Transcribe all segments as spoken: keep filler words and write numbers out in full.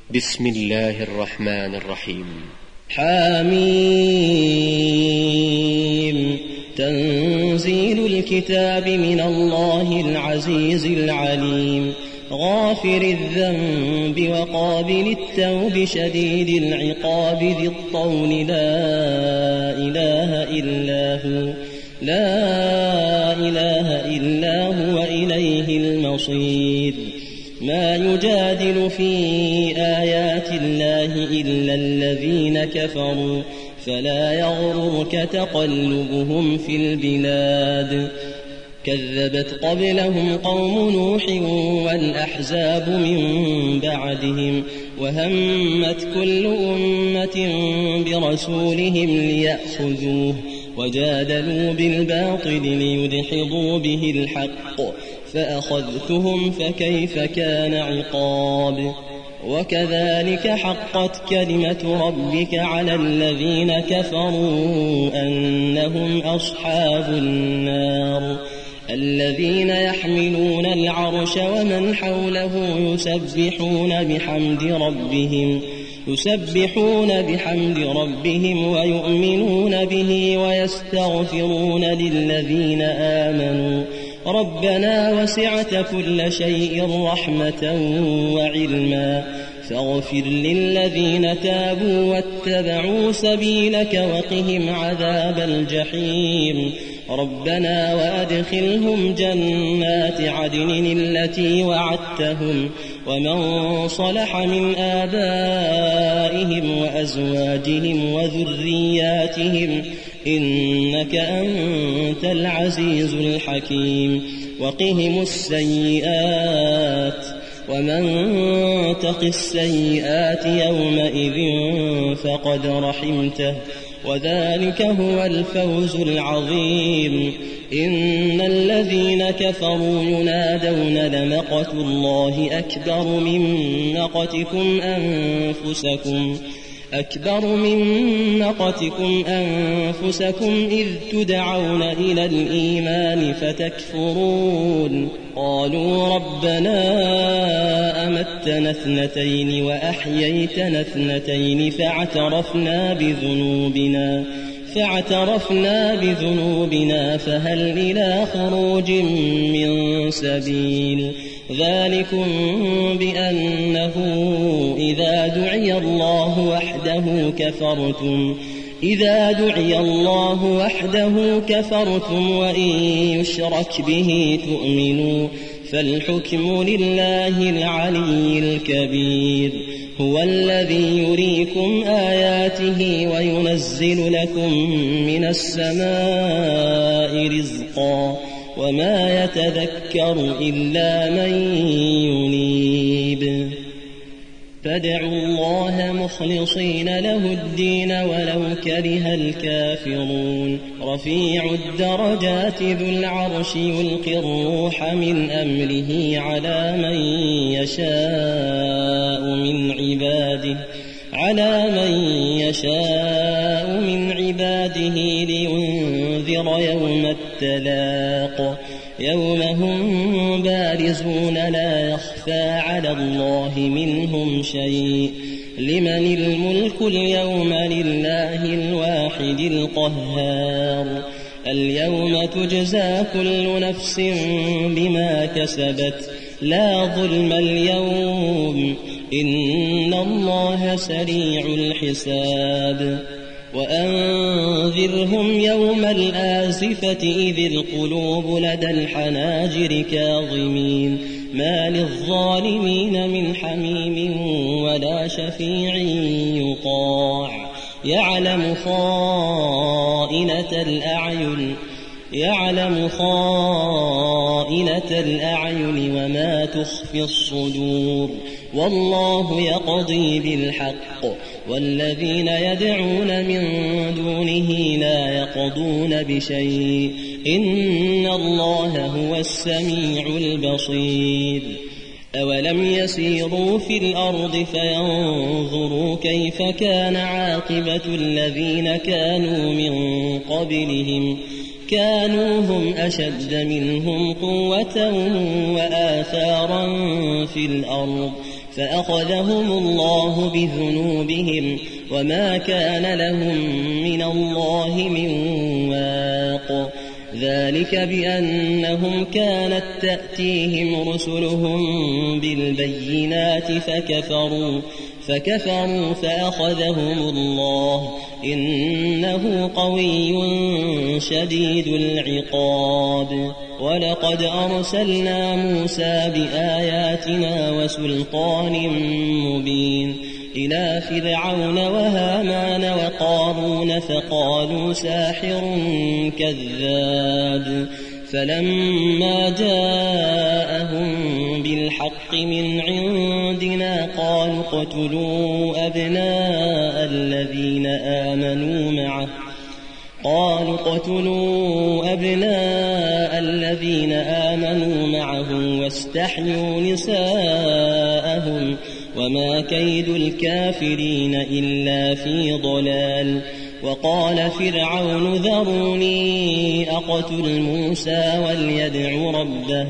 بسم الله الرحمن الرحيم. حميم. تنزيل الكتاب من الله العزيز العليم، غافر الذنب وقابل التوب شديد العقاب ذي الطول، لا إله إلا هو لا إله إلا هو إليه المصير. ما يجادل في آيات الله إلا الذين كفروا، فلا يغررك تقلبهم في البلاد. كذبت قبلهم قوم نوح والأحزاب من بعدهم، وهمت كل أمة برسولهم ليأخذوه، وجادلوا بالباطل ليدحضوا به الحق، فأخذتهم فكيف كان عقاب. وكذلك حقت كلمة ربك على الذين كفروا أنهم أصحاب النار. الذين يحملون العرش ومن حوله يسبحون بحمد ربهم يسبحون بحمد ربهم ويؤمنون به ويستغفرون للذين آمنوا ربنا وسعت كل شيء رحمة وعلما، فاغفر للذين تابوا واتبعوا سبيلك وقهم عذاب الجحيم. ربنا وأدخلهم جنات عدن التي وعدتهم ومن صلح من آبائهم وأزواجهم وذرياتهم إنك أنت العزيز الحكيم. وقهم السيئات ومن تق السيئات يومئذ فقد رحمته، وذلك هو الفوز العظيم. إن الذين كفروا ينادون لمقت الله أكبر من مقتكم أنفسكم أكبر من مقتكم أنفسكم إذ تدعون إلى الإيمان فتكفرون. قالوا ربنا أمتنا اثنتين وأحييتنا اثنتين فاعترفنا بذنوبنا فاعترفنا بذنوبنا فهل إلى خروج من سبيل. ذلكم بأنه إذا دعي الله وحده كفرتم إذا دعي الله وحده كفرتم وإن يشرك به تؤمنوا، فالحكم لله العلي الكبير. هو الذي يريكم آياته وينزل لكم من السماء رزقا، وما يتذكر إلا من ينيب. فادعوا الله مخلصين له الدين ولو كره الكافرون. رفيع الدرجات ذو العرش يلقي الروح من أمره على من يشاء من عباده على من يشاء من عباده لينذر يوم التلاق، يوم هم بارزون لا يخفى على الله منهم شيء. لمن الملك اليوم؟ لله الواحد القهار. اليوم تجزى كل نفس بما كسبت لا ظلم اليوم، إن الله سريع الحساب. وأنذرهم يوم الآزفة إذ القلوب لدى الحناجر كاظمين، ما للظالمين من حميم ولا شفيع يطاع. يعلم خائنة الأعين يعلم خائنة الأعين وما تخفي الصدور، والله يقضي بالحق، والذين يدعون من دونه لا يقضون بشيء، إن الله هو السميع البصير. أولم يسيروا في الأرض فينظروا كيف كان عاقبة الذين كانوا من قبلهم كانوا هم أشد منهم قوة وآثارا في الأرض فأخذهم الله بذنوبهم وما كان لهم من الله من واق ذلك بأنهم كانت تأتيهم رسلهم بالبينات فكفروا فكفروا فأخذهم الله إنه قوي شديد العقاب ولقد أرسلنا موسى بآياتنا وسلطان مبين إلى فرعون وهامان وقارون فقالوا ساحر كذاب فلما جاءهم بالحق من عندنا قالوا اقتلوا أبناء الذين آمنوا معه قالوا اقتلوا أبناء الذين آمنوا معه واستحيوا نساءهم وما كيد الكافرين إلا في ضلال وقال فرعون ذروني أقتل موسى وليدع ربه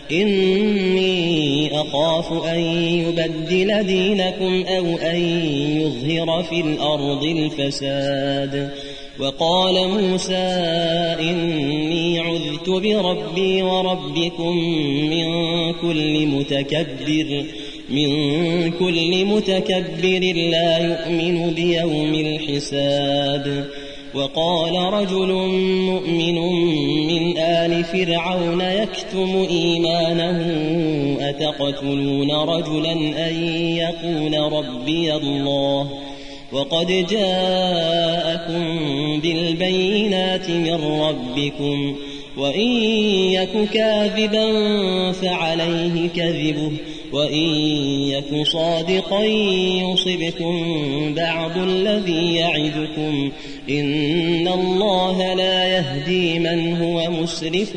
إني أخاف أن يبدل دينكم أو أن يظهر في الأرض الفساد وقال موسى إني عذت بربي وربكم من كل متكبر من كل متكبر لا يؤمن بيوم الحساب وقال رجل مؤمن من آل فرعون يكتم إيمانه أتقتلون رجلا أن يقول ربي الله وقد جاءكم بالبينات من ربكم وإن يك كاذبا فعليه كذبه وإن يك صادقا يصبكم بعض الذي يعدكم إن الله لا يهدي من هو مسرف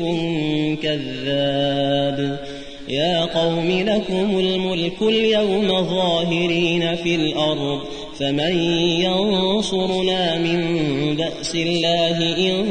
كذاب يا قوم لكم الملك اليوم ظاهرين في الأرض فمن ينصرنا من بأس الله إن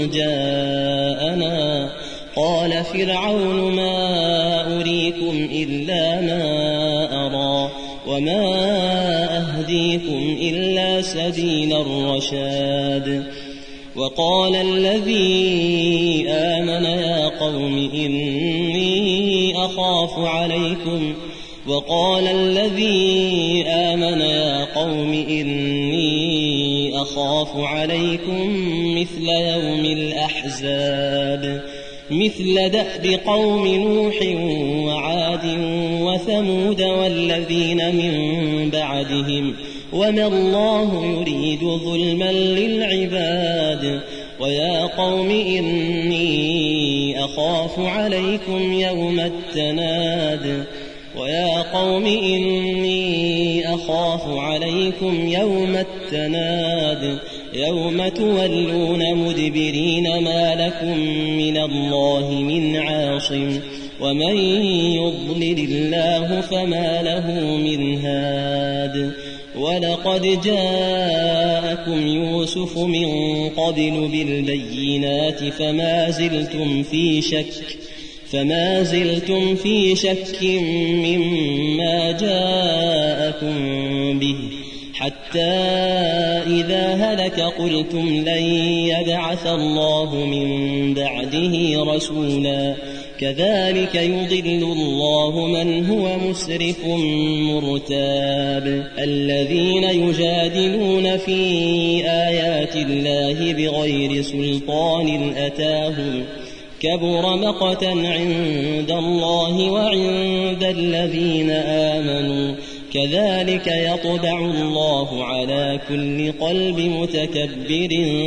جاءنا قال فرعون ما أريكم إلا ما أرى وما أهديكم إلا سبيل الرشاد وقال الذي آمن يا قوم إني أخاف عليكم وقال الذي آمن يا قوم إني أخاف عليكم مثل يوم الأحزاب مثل دأب قوم نوح وعاد وثمود والذين من بعدهم وما الله يريد ظلما للعباد ويا قوم إني أخاف عليكم يوم التناد ويا قوم إني أخاف عليكم يوم التناد يوم تولون مدبرين ما لكم من الله من عاصم ومن يضلل الله فما له من هاد ولقد جاءكم يوسف من قبل بالبينات فما زلتم في شك فما زلتم في شك مما جاءكم به حتى إذا هلك قلتم لن يبعث الله من بعده رسولا كذلك يضل الله من هو مسرف مرتاب الذين يجادلون في آيات الله بغير سلطان أتاهم كبر مقتا عند الله وعند الذين آمنوا كذلك يطبع الله على كل قلب متكبر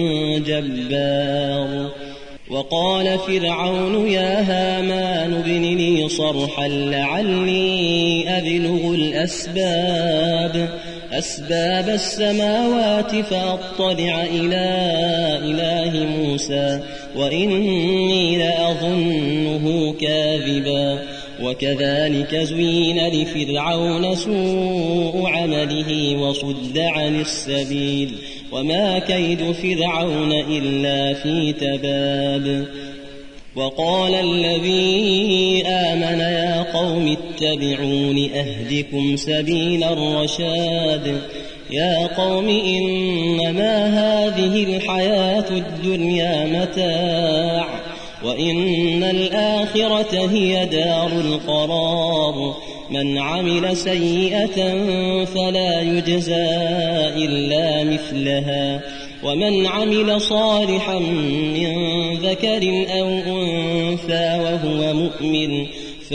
جبار وقال فرعون يا هامان ابن لي صرحا لعلي أبلغ الأسباب أسباب السماوات فأطلع إلى إله موسى وإني لأظنه كاذبا وكذلك زين لفرعون سوء عمله وصد عن السبيل وما كيد فرعون إلا في تباب وقال الذي آمن يا قوم اتبعون أهدكم سبيل الرشاد يا قوم إنما هذه الحياة الدنيا متاع وإن الآخرة هي دار القرار من عمل سيئة فلا يجزى إلا مثلها ومن عمل صالحا من ذكر أو أنثى وهو مؤمن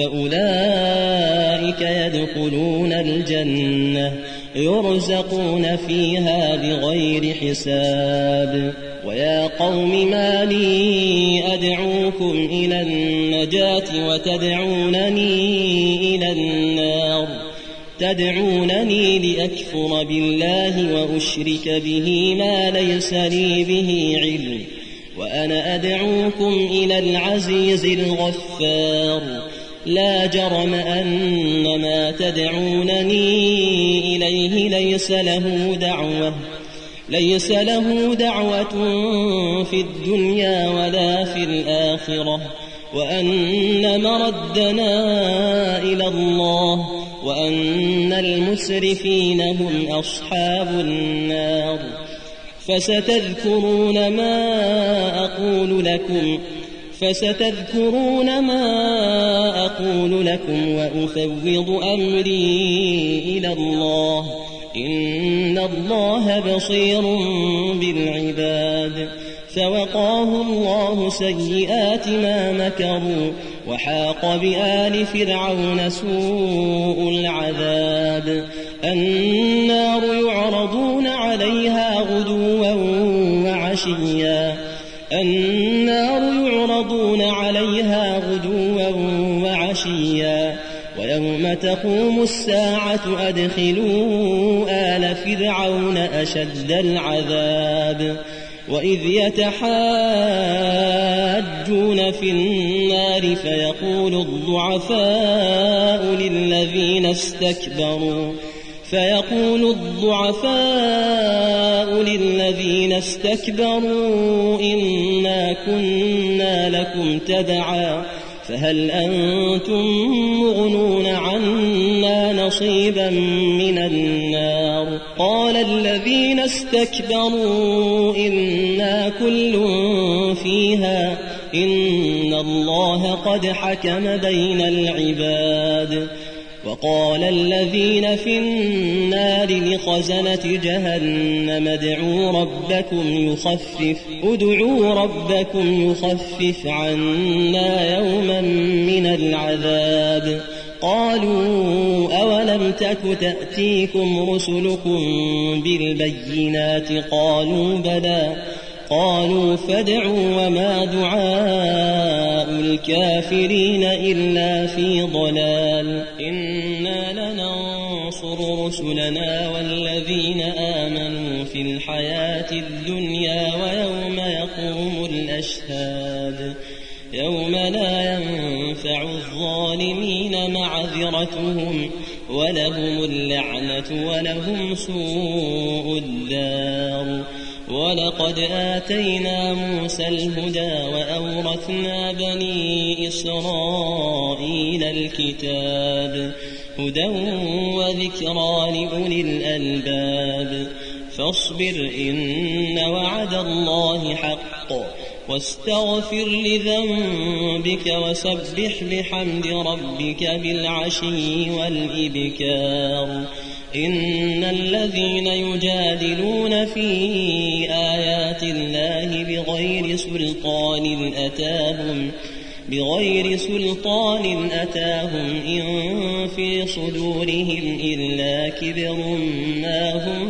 فأولئك يدخلون الجنة يرزقون فيها بغير حساب ويا قوم ما لي أدعوكم إلى النجاة وتدعونني إلى النار تدعونني لأكفر بالله وأشرك به ما ليس لي به علم وأنا أدعوكم إلى العزيز الغفار لا جرم أن ما تدعونني إليه ليس له دعوة ليس له دعوة في الدنيا ولا في الآخرة وأن مردنا إلى الله وأن المسرفين هم أصحاب النار فستذكرون ما أقول لكم فستذكرون ما أقول لكم وأفوض أمري إلى الله إن الله بصير بالعباد فوقاه الله سيئات ما مكروا وحاق بآل فرعون سوء العذاب النار يعرضون عليها غدوا وعشيا النار يعرضون عليها غدوا وعشيا ويوم تقوم الساعة أدخلوا آل فرعون أشد العذاب وإذ يتحاجون في النار فيقول الضعفاء للذين استكبروا فيقول الضعفاء للذين استكبروا إنا كنا لكم تبعا فهل أنتم مغنون عنا نصيبا من النار قال الذين استكبروا إنا كل فيها إن الله قد حكم بين العباد وقال الذين في النار لخزنة جهنم ادعوا ربكم يخفف ادعوا ربكم يخفف عنا يوما من العذاب قالوا أولم تك تأتيكم رسلكم بالبينات قالوا بلى قالوا فادعوا وما دعاء الكافرين إلا في ضلال إنا لننصر رسلنا والذين آمنوا في الحياة الدنيا ويوم يقوم الأشهاد يوم لا ينفع الظالمين معذرتهم ولهم اللعنة ولهم سوء الدار ولقد آتينا موسى الهدى وأورثنا بني إسرائيل الكتاب هدى وذكرى لأولي الألباب فاصبر إن وعد الله حق واستغفر لذنبك وسبح بحمد ربك بالعشي والإبكار إن الذين يجادلون في آيات الله بغير سلطان أتاهم بغير سلطان أتاهم إن في صدورهم إلا كبر ما هم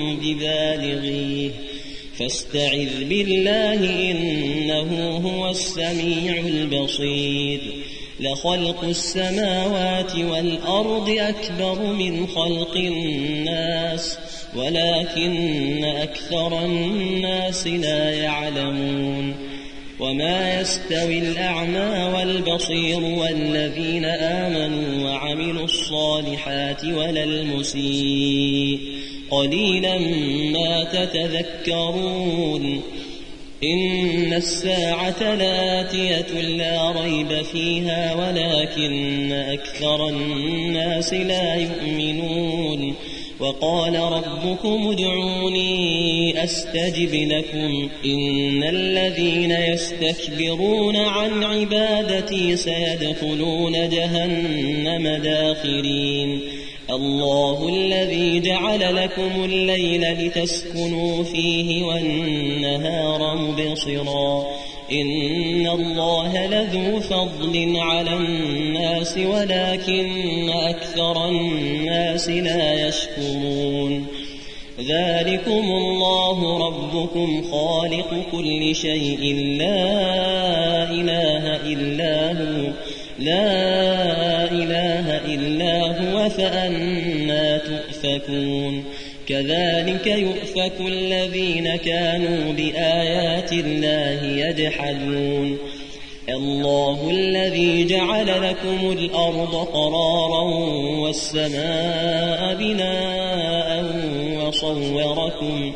ببالغيه فاستعذ بالله إنه هو السميع البصير لخلق السماوات والأرض أكبر من خلق الناس ولكن أكثر الناس لا يعلمون وما يستوي الأعمى والبصير والذين آمنوا وعملوا الصالحات ولا المسيء قليلا ما تتذكرون إن الساعة لآتية لا ريب فيها ولكن أكثر الناس لا يؤمنون وقال ربكم ادعوني أستجب لكم إن الذين يستكبرون عن عبادتي سيدخلون جهنم داخرين الله الذي جعل لكم الليل لتسكنوا فيه والنهار مبصرا إن الله لذو فضل على الناس ولكن أكثر الناس لا يشكرون ذلكم الله ربكم خالق كل شيء لا إله إلا هو لا إله إلا هو فأنى تؤفكون كذلك يؤفك الذين كانوا بآيات الله يجحدون الله الذي جعل لكم الأرض قرارا والسماء بناء وصوركم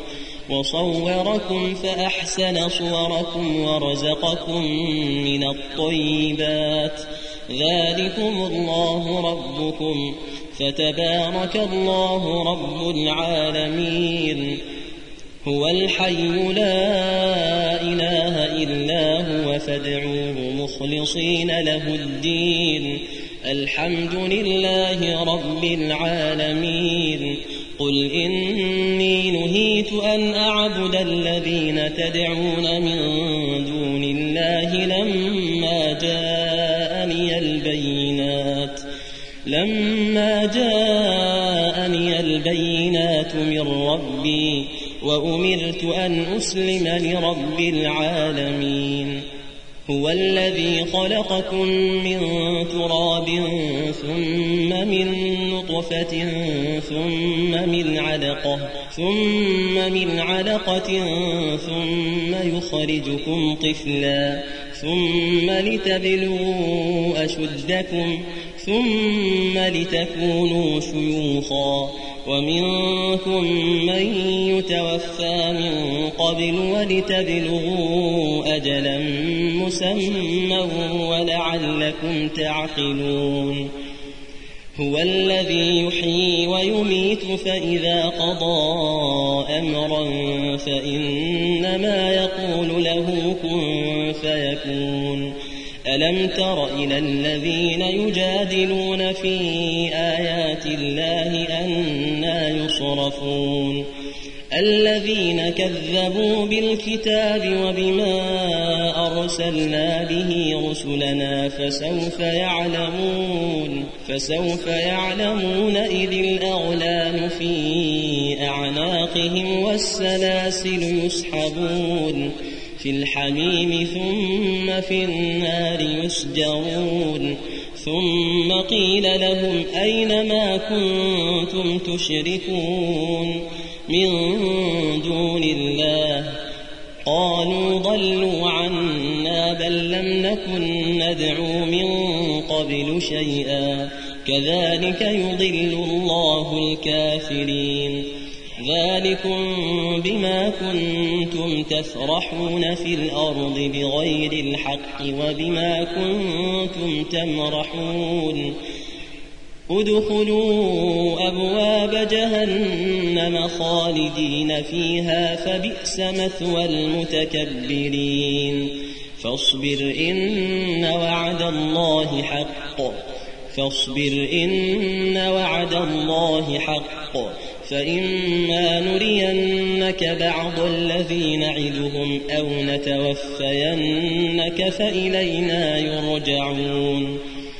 وصوركم فأحسن صوركم ورزقكم من الطيبات ذلكم الله ربكم فتبارك الله رب العالمين هو الحي لا إله إلا هو فادعوه مخلصين له الدين الحمد لله رب العالمين قل إني نهيت أن أعبد الذين تدعون من دون الله لما جاءني البينات لما جاءني البينات من ربي وأمرت أن أسلم لرب العالمين هو الذي خلقكم من تراب ثم من نطفة ثم من علقة ثم من علقة ثم يخرجكم طفلا ثم لتبلغوا أشدكم ثم لتكونوا شيوخا ومنكم من يتوفى من قبل ولتبلغوا أجلا مسمى ولعلكم تعقلون هو الذي يحيي ويميت فإذا قضى أمرا فإنما يقول له كن فيكون ألم تر إلى الذين يجادلون في آيات الله أنى يصرفون الذين كذبوا بالكتاب وبما أرسلنا به رسلنا فسوف يعلمون فسوف يعلمون إذ الأغلال في أعناقهم والسلاسل يسحبون في الحميم ثم في النار يسجرون ثم قيل لهم أين ما كنتم تشركون من دون الله قالوا ضلوا عنا بل لم نكن ندعو من قبل شيئا كذلك يضل الله الكافرين ذلكم بما كنتم تفرحون في الأرض بغير الحق وبما كنتم تمرحون ادخلوا أبواب جهنم خالدين فيها فبئس مثوى المتكبرين فاصبر إن وعد الله حق فاصبر إن وعد الله حق فإما نرينك بعض الذي نعدهم أو نتوفينك فإلينا يرجعون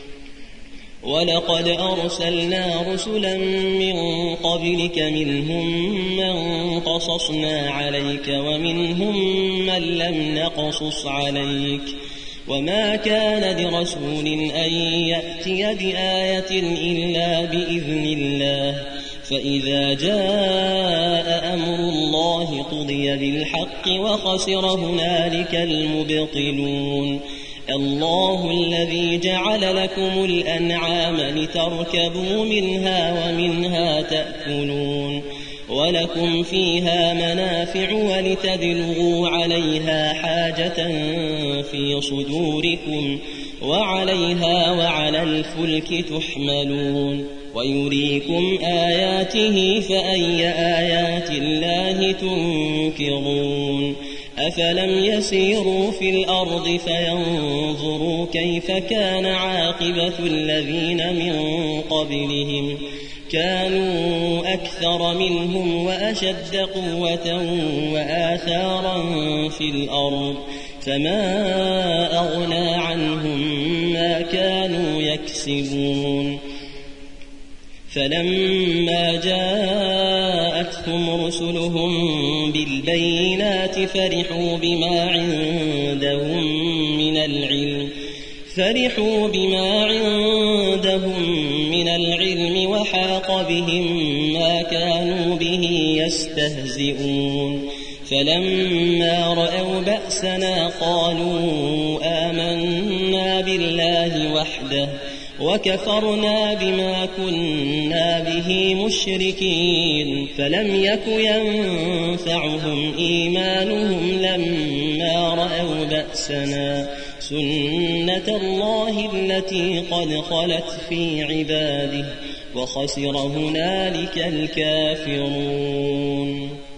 ولقد أرسلنا رسلا من قبلك منهم من قصصنا عليك ومنهم من لم نقصص عليك وما كان لرسول أن يأتي بآية إلا بإذن الله فإذا جاء أمر الله قضي بالحق وخسر هنالك المبطلون الله الذي جعل لكم الأنعام لتركبوا منها ومنها تأكلون ولكم فيها منافع ولتبلغوا عليها حاجة في صدوركم وعليها وعلى الفلك تحملون ويريكم آياته فأي آيات الله تنكرون أفلم يسيروا في الأرض فينظروا كيف كان عاقبة الذين من قبلهم كانوا أكثر منهم وأشد قوة وآثارا في الأرض فما أغنى عنهم ما كانوا يكسبون فلما جاءتهم رسلهم بالبينات فرحوا بما عندهم من العلم فرحوا بما عندهم من العلم وحاق بهم ما كانوا به يستهزئون فلما رأوا بأسنا قالوا آمنا بالله وحده وكفرنا بما كنا به مشركين فلم يك ينفعهم إيمانهم لما رأوا بأسنا سنة الله التي قد خلت في عباده وخسر هنالك الكافرون.